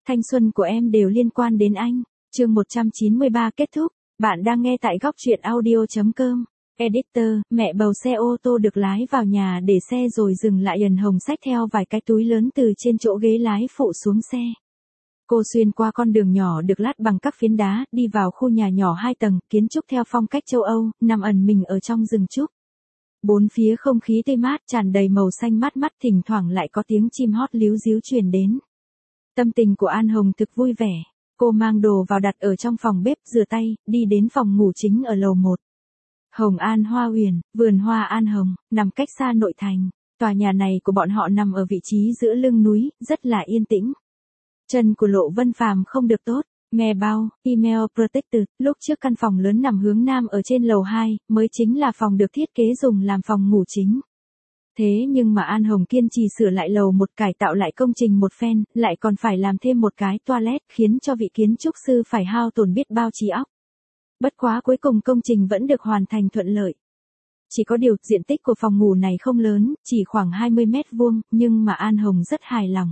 Thanh xuân của em đều liên quan đến anh. Chương 193 kết thúc. Bạn đang nghe tại góc truyện audio.com. Editor, mẹ bầu xe ô tô được lái vào nhà để xe rồi dừng lại. Ân Hồng xách theo vài cái túi lớn từ trên chỗ ghế lái phụ xuống xe. Cô xuyên qua con đường nhỏ được lát bằng các phiến đá, đi vào khu nhà nhỏ 2 tầng, kiến trúc theo phong cách châu Âu, nằm ẩn mình ở trong rừng trúc. Bốn phía không khí tươi mát tràn đầy màu xanh mát mắt, thỉnh thoảng lại có tiếng chim hót líu ríu truyền đến. Tâm tình của An Hồng thực vui vẻ. Cô mang đồ vào đặt ở trong phòng bếp, rửa tay, đi đến phòng ngủ chính ở lầu 1. Hồng An Hoa Huyền, vườn hoa An Hồng, nằm cách xa nội thành. Tòa nhà này của bọn họ nằm ở vị trí giữa lưng núi, rất là yên tĩnh. Chân của Lộ Vân Phàm không được tốt. Mailbox, email protected. Lúc trước căn phòng lớn nằm hướng nam ở trên lầu 2, mới chính là phòng được thiết kế dùng làm phòng ngủ chính. Thế nhưng mà An Hồng kiên trì sửa lại lầu 1, cải tạo lại công trình một phen, lại còn phải làm thêm một cái toilet, khiến cho vị kiến trúc sư phải hao tổn biết bao trí óc. Bất quá cuối cùng công trình vẫn được hoàn thành thuận lợi. Chỉ có điều, diện tích của phòng ngủ này không lớn, chỉ khoảng 20 mét vuông, nhưng mà An Hồng rất hài lòng.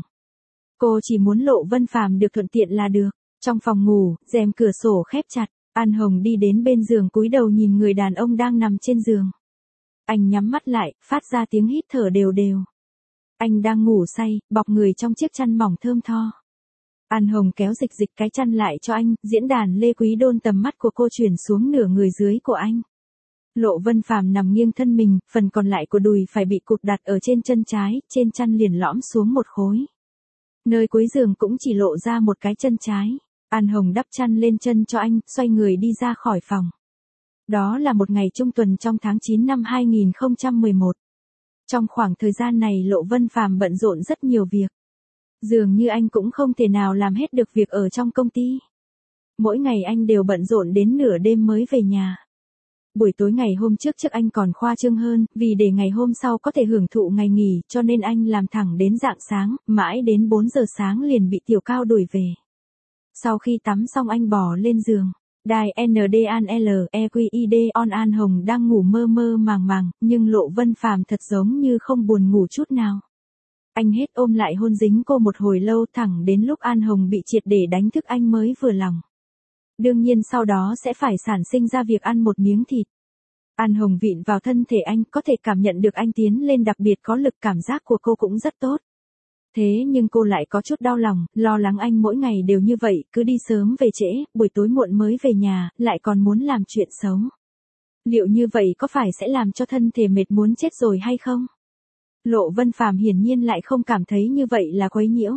Cô chỉ muốn Lộ Vân Phàm được thuận tiện là được. Trong phòng ngủ, rèm cửa sổ khép chặt, An Hồng đi đến bên giường cúi đầu nhìn người đàn ông đang nằm trên giường. Anh nhắm mắt lại, phát ra tiếng hít thở đều đều. Anh đang ngủ say, bọc người trong chiếc chăn mỏng thơm tho. An Hồng kéo dịch cái chăn lại cho anh, diễn đàn Lê Quý Đôn, tầm mắt của cô chuyển xuống nửa người dưới của anh. Lộ Vân Phàm nằm nghiêng thân mình, phần còn lại của đùi phải bị cụp đặt ở trên chân trái, trên chăn liền lõm xuống một khối. Nơi cuối giường cũng chỉ lộ ra một cái chân trái. An Hồng đắp chăn lên chân cho anh, xoay người đi ra khỏi phòng. Đó là một ngày trung tuần trong tháng 9 năm 2011. Trong khoảng thời gian này Lộ Vân Phàm bận rộn rất nhiều việc. Dường như anh cũng không thể nào làm hết được việc ở trong công ty. Mỗi ngày anh đều bận rộn đến nửa đêm mới về nhà. Buổi tối ngày hôm trước anh còn khoa trương hơn, vì để ngày hôm sau có thể hưởng thụ ngày nghỉ, cho nên anh làm thẳng đến rạng sáng, mãi đến 4 giờ sáng liền bị Tiểu Cao đuổi về. Sau khi tắm xong anh bò lên giường. Đài NDANLEQID on. An Hồng đang ngủ mơ mơ màng màng, nhưng Lộ Vân Phàm thật giống như không buồn ngủ chút nào. Anh hết ôm lại hôn dính cô một hồi lâu, thẳng đến lúc An Hồng bị triệt để đánh thức anh mới vừa lòng. Đương nhiên sau đó sẽ phải sản sinh ra việc ăn một miếng thịt. An Hồng vịn vào thân thể anh, có thể cảm nhận được anh tiến lên đặc biệt có lực, cảm giác của cô cũng rất tốt. Thế nhưng cô lại có chút đau lòng, lo lắng anh mỗi ngày đều như vậy, cứ đi sớm về trễ, buổi tối muộn mới về nhà, lại còn muốn làm chuyện xấu. Liệu như vậy có phải sẽ làm cho thân thể mệt muốn chết rồi hay không? Lộ Vân Phàm hiển nhiên lại không cảm thấy như vậy là quấy nhiễu.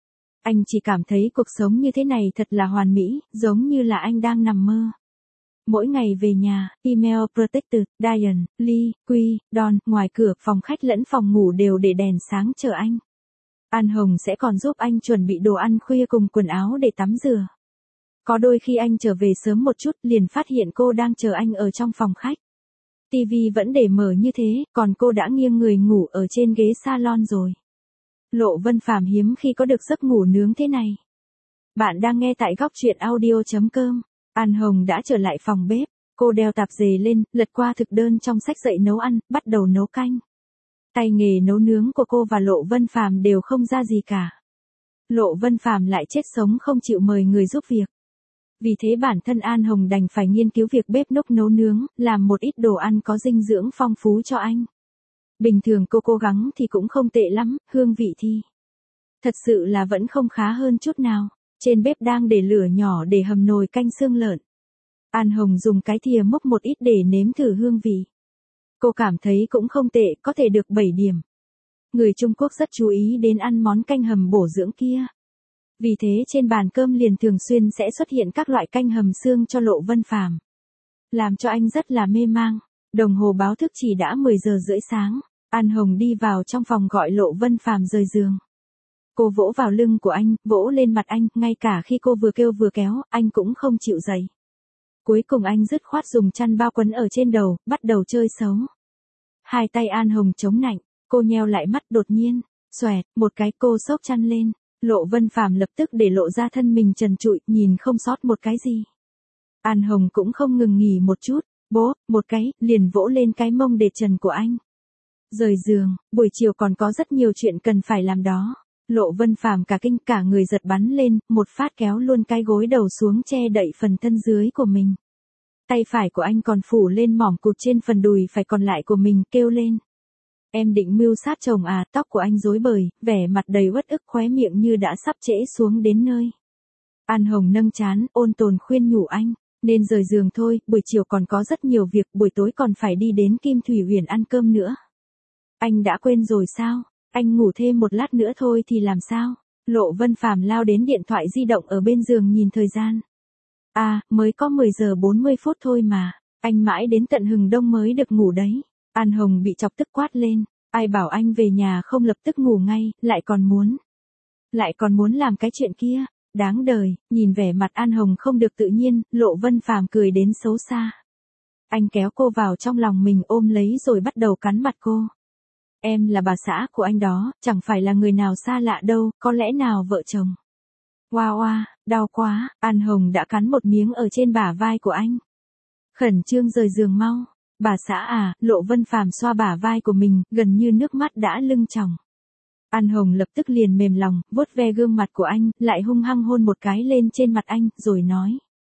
Anh chỉ cảm thấy cuộc sống như thế này thật là hoàn mỹ, giống như là anh đang nằm mơ. Mỗi ngày về nhà, email protected, Diane, Lee, Quy, Don, ngoài cửa, phòng khách lẫn phòng ngủ đều để đèn sáng chờ anh. An Hồng sẽ còn giúp anh chuẩn bị đồ ăn khuya cùng quần áo để tắm rửa. Có đôi khi anh trở về sớm một chút, liền phát hiện cô đang chờ anh ở trong phòng khách. TV vẫn để mở như thế, còn cô đã nghiêng người ngủ ở trên ghế salon rồi. Lộ Vân Phàm hiếm khi có được giấc ngủ nướng thế này. Bạn đang nghe tại góc truyện audio.com. An Hồng đã trở lại phòng bếp, cô đeo tạp dề lên, lật qua thực đơn trong sách dạy nấu ăn, bắt đầu nấu canh. Tay nghề nấu nướng của cô và Lộ Vân Phàm đều không ra gì cả. Lộ Vân Phàm lại chết sống không chịu mời người giúp việc. Vì thế bản thân An Hồng đành phải nghiên cứu việc bếp núc nấu nướng, làm một ít đồ ăn có dinh dưỡng phong phú cho anh. Bình thường cô cố gắng thì cũng không tệ lắm, hương vị thì thật sự là vẫn không khá hơn chút nào. Trên bếp đang để lửa nhỏ để hầm nồi canh xương lợn. An Hồng dùng cái thìa múc một ít để nếm thử hương vị. Cô cảm thấy cũng không tệ, có thể được 7 điểm. Người Trung Quốc rất chú ý đến ăn món canh hầm bổ dưỡng kia. Vì thế trên bàn cơm liền thường xuyên sẽ xuất hiện các loại canh hầm xương cho Lộ Vân Phàm. Làm cho anh rất là mê mang. Đồng hồ báo thức chỉ đã 10 giờ rưỡi sáng. An Hồng đi vào trong phòng gọi Lộ Vân Phàm rời giường. Cô vỗ vào lưng của anh, vỗ lên mặt anh, ngay cả khi cô vừa kêu vừa kéo, anh cũng không chịu dậy. Cuối cùng anh dứt khoát dùng chăn bao quấn ở trên đầu, bắt đầu chơi xấu. Hai tay An Hồng chống nạnh, cô nheo lại mắt, đột nhiên, xoẹt, một cái cô xốc chăn lên. Lộ Vân Phàm lập tức để lộ ra thân mình trần trụi, nhìn không sót một cái gì. An Hồng cũng không ngừng nghỉ một chút, bố, một cái, liền vỗ lên cái mông để trần của anh. Rời giường, buổi chiều còn có rất nhiều chuyện cần phải làm đó. Lộ Vân Phàm cả kinh, cả người giật bắn lên, một phát kéo luôn cái gối đầu xuống che đậy phần thân dưới của mình. Tay phải của anh còn phủ lên mỏm cụt trên phần đùi phải còn lại của mình, kêu lên. Em định mưu sát chồng à? Tóc của anh rối bời, vẻ mặt đầy uất ức, khóe miệng như đã sắp trễ xuống đến nơi. An Hồng nâng trán, ôn tồn khuyên nhủ anh, nên rời giường thôi, buổi chiều còn có rất nhiều việc, buổi tối còn phải đi đến Kim Thủy Huyền ăn cơm nữa. Anh đã quên rồi sao? Anh ngủ thêm một lát nữa thôi thì làm sao? Lộ Vân Phàm lao đến điện thoại di động ở bên giường nhìn thời gian. À, mới có 10 giờ 40 phút thôi mà, anh mãi đến tận hừng đông mới được ngủ đấy. An Hồng bị chọc tức quát lên, ai bảo anh về nhà không lập tức ngủ ngay, lại còn muốn làm cái chuyện kia, đáng đời. Nhìn vẻ mặt An Hồng không được tự nhiên, Lộ Vân Phàm cười đến xấu xa. Anh kéo cô vào trong lòng mình ôm lấy rồi bắt đầu cắn mặt cô. Em là bà xã của anh đó, chẳng phải là người nào xa lạ đâu, có lẽ nào vợ chồng. Oa oa, đau quá. An Hồng đã cắn một miếng ở trên bả vai của anh. Khẩn trương rời giường mau. Bà xã à? Lộ Vân Phàm xoa bả vai của mình, gần như nước mắt đã lưng tròng. An Hồng lập tức liền mềm lòng, vuốt ve gương mặt của anh, lại hung hăng hôn một cái lên trên mặt anh, rồi nói.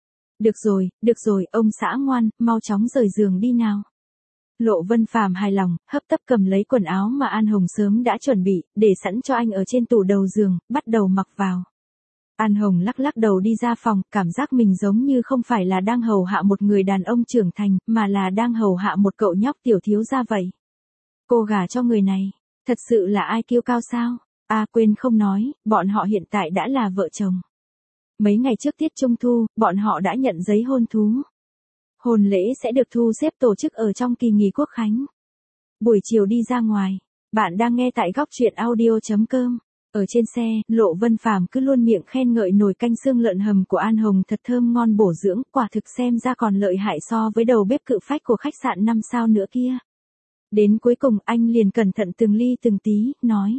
Được rồi, ông xã ngoan, mau chóng rời giường đi nào. Lộ Vân Phàm hài lòng, hấp tấp cầm lấy quần áo mà An Hồng sớm đã chuẩn bị, để sẵn cho anh ở trên tủ đầu giường, bắt đầu mặc vào. An Hồng lắc lắc đầu đi ra phòng, cảm giác mình giống như không phải là đang hầu hạ một người đàn ông trưởng thành, mà là đang hầu hạ một cậu nhóc tiểu thiếu gia vậy. Cô gả cho người này, thật sự là ai kiêu cao sao? À quên không nói, bọn họ hiện tại đã là vợ chồng. Mấy ngày trước tiết Trung Thu, bọn họ đã nhận giấy hôn thú. Hôn lễ sẽ được thu xếp tổ chức ở trong kỳ nghỉ Quốc khánh. Buổi chiều đi ra ngoài. Bạn đang nghe tại góc truyện audio.com. Ở trên xe, Lộ Vân Phàm cứ luôn miệng khen ngợi nồi canh xương lợn hầm của An Hồng thật thơm ngon bổ dưỡng, quả thực xem ra còn lợi hại so với đầu bếp cự phách của khách sạn 5 sao nữa kia. Đến cuối cùng anh liền cẩn thận từng ly từng tí, nói.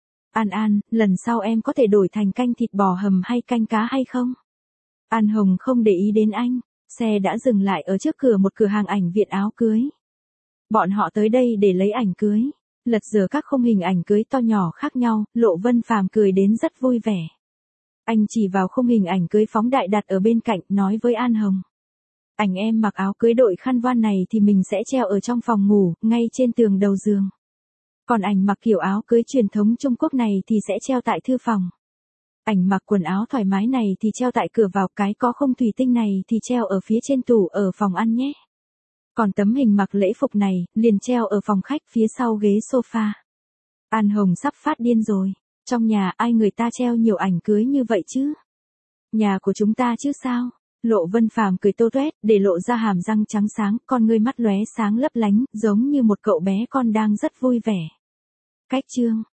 An, lần sau em có thể đổi thành canh thịt bò hầm hay canh cá hay không? An Hồng không để ý đến anh, xe đã dừng lại ở trước cửa một cửa hàng ảnh viện áo cưới. Bọn họ tới đây để lấy ảnh cưới. Lật dở các khung hình ảnh cưới to nhỏ khác nhau, Lộ Vân Phàm cười đến rất vui vẻ. Anh chỉ vào khung hình ảnh cưới phóng đại đặt ở bên cạnh, nói với An Hồng. Ảnh em mặc áo cưới đội khăn voan này thì mình sẽ treo ở trong phòng ngủ, ngay trên tường đầu giường. Còn ảnh mặc kiểu áo cưới truyền thống Trung Quốc này thì sẽ treo tại thư phòng. Ảnh mặc quần áo thoải mái này thì treo tại cửa vào, cái có khung thủy tinh này thì treo ở phía trên tủ ở phòng ăn nhé. Còn tấm hình mặc lễ phục này, liền treo ở phòng khách phía sau ghế sofa. An Hồng sắp phát điên rồi. Trong nhà ai người ta treo nhiều ảnh cưới như vậy chứ? Nhà của chúng ta chứ sao? Lộ Vân Phàm cười tô toét, để lộ ra hàm răng trắng sáng, con ngươi mắt lóe sáng lấp lánh, giống như một cậu bé con đang rất vui vẻ. Cách chương